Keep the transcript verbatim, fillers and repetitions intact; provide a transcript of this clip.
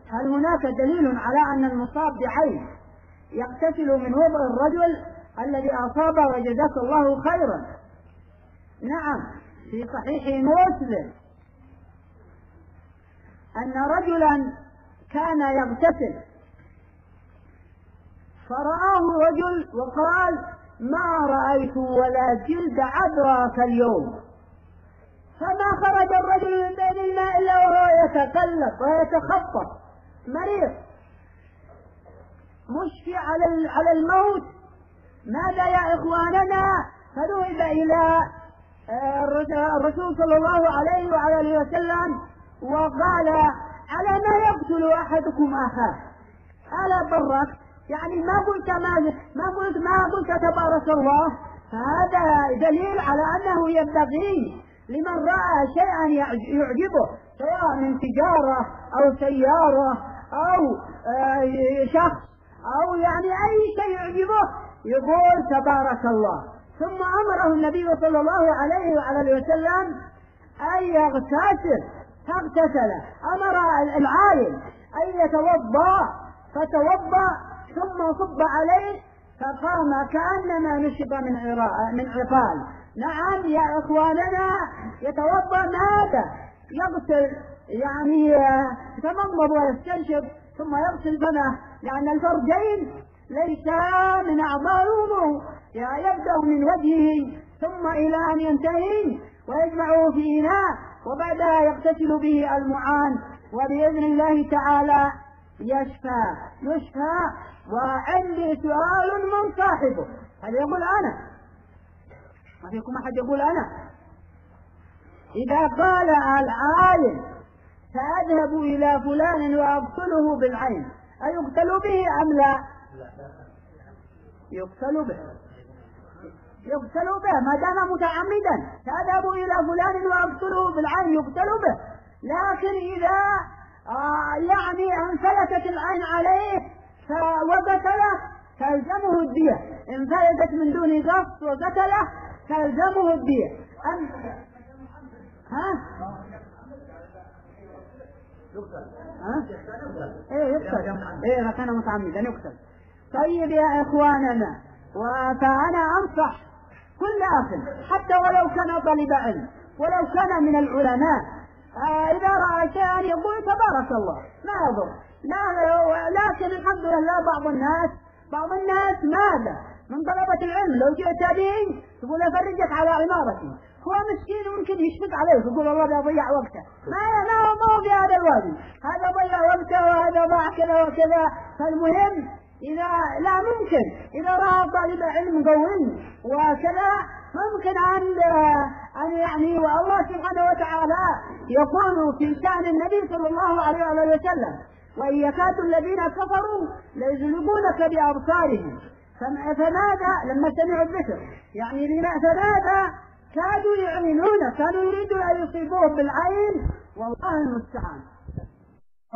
هل هناك دليل على أن المصاب بعين يغتسل من وضع الرجل الذي أصاب وجزاك الله خيرا؟ نعم، في صحيح مسلم أن رجلا كان يغتسل فرآه رجل وقال: ما رأيت ولا جلد عذراك اليوم. فما خرج الرجل من بين الماء إلا وهو يتقلب ويتخطف مريض مشفي على على الموت. ماذا يا إخواننا؟ فذهب إلى الرسول صلى الله عليه وعلى وسلم وقال: على ما يقتل أحدكم أخاه؟ ألا برك، يعني ما قلت ما ما قلت ما قلت تبارك الله. فهذا دليل على أنه ينبغي لمن رأى شيئا يعجبه سواء من تجارة أو سيارة أو شخص أو يعني أي شيء يعجبه يقول تبارك الله. ثم أمره النبي صلى الله عليه وعلى وسلم أن يغتسل، فاغتسل. أمر العالم أن يتوضأ فتوضأ ثم صب عليه فقام كأنما نشب من من عقال. نعم يا إخواننا، يتوضأ ماذا؟ يغسل يعني يتمضمض ويستنشق ثم يغسل فمه، لأن الفرجين ليس من أعضاء الوضوء، يبدأ من وجهه ثم إلى أن ينتهي ويجمعه في إناء وبعدها يغتسل به المعان، وبإذن الله تعالى يشفى يشفى. وعندي سؤال من صاحبه، هل يقول أنا؟ ما فيكم أحد يقول أنا؟ إذا قال العالم سأذهب إلى فلان وأقتله بالعين، أيقتل به أم لا؟ يقتل به يقتل به ما دام متعمدا. سأذهب إلى فلان وأقتله بالعين يقتل به. لكن إذا آه يعني انفلتت العين عليه وقتله تلزمه الدية، انفلتت من دون قصد وقتله تلزمه الدية. أم ها؟ ها؟ ايه يقتل، ايه ما كان متعمدا يقتل. طيب يا إخواننا، فأنا أنصح كل أخ حتى ولو كان طالب علم ولو كان من العلماء آه إذا رأى شيئا يقول تبارك الله ما يضر. لا، لكن الحمد لله بعض الناس بعض الناس ماذا من طلبة العلم لو جئت به تقول أفرجك على عمارتي، هو مسكين ممكن يشفق عليه يقول الله بيضيع وقته. ما ما هو بهذا الوادي، هذا ضيع وقته وهذا ضاع كذا وكذا. فالمهم إذا لا ممكن إذا رأى طالب علم قوي وكذا ممكن أن أن يعني والله سبحانه وتعالى يقول في شأن النبي صلى الله عليه وسلم: وإن يكاد الذين كفروا ليزلقونك بأبصارهم. فماذا لما سمعوا الذكر يعني فماذا كادوا يعينون، كانوا يريدون أن يصيبوه بالعين، والله المستعان.